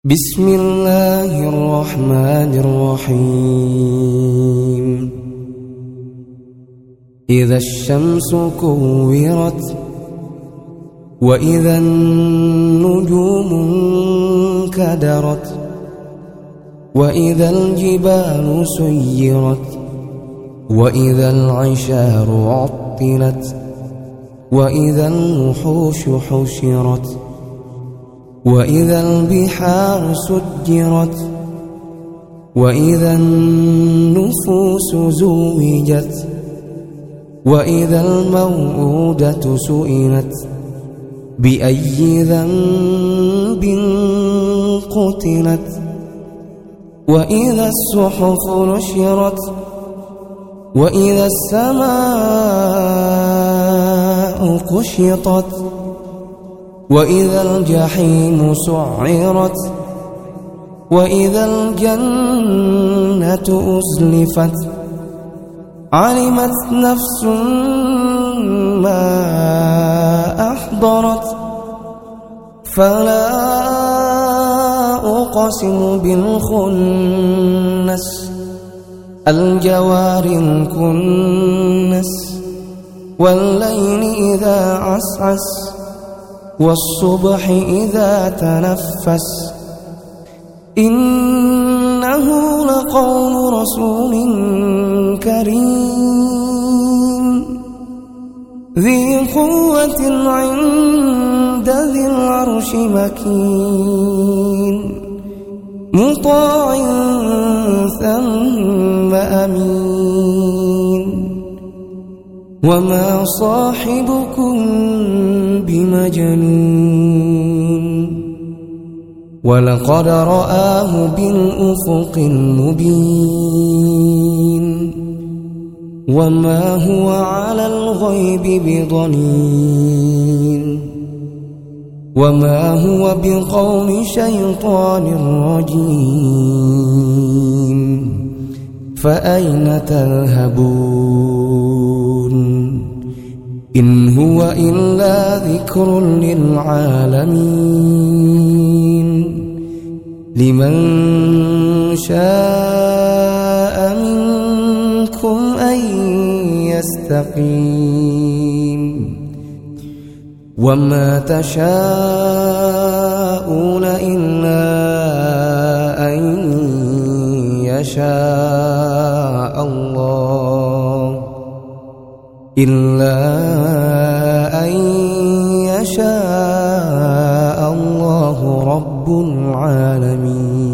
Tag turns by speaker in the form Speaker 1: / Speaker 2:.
Speaker 1: بسم الله الرحمن الرحيم إذا الشمس كورت وإذا النجوم انكدرت وإذا الجبال سيرت وإذا العشار عطلت وإذا الوحوش حشرت وإذا البحار سجرت وإذا النفوس زوجت وإذا الموءودة سئلت بأي ذنب قتلت وإذا الصحف نشرت وإذا السماء كشطت وإذا الجحيم سعرت وإذا الجنة أزلفت علمت نفس ما أحضرت فلا أقسم بالخنس الجوار الكنس والليل إذا عسعس والصبح إذا تنفس إنه لقول رسول كريم ذي قوة عند ذي العرش مكين مطاع ثم أمين وما صاحبكم بمجنون ولقد رآه بالأفق المبين وما هو على الغيب بضنين وما هو بقول شيطان رجيم فأين تذهبون إن هو إلا ذكر للعالمين لمن شاء منكم أن يستقيم وما تشاءون إلا أن يشاء الله إلا أن يشاء الله رب العالمين.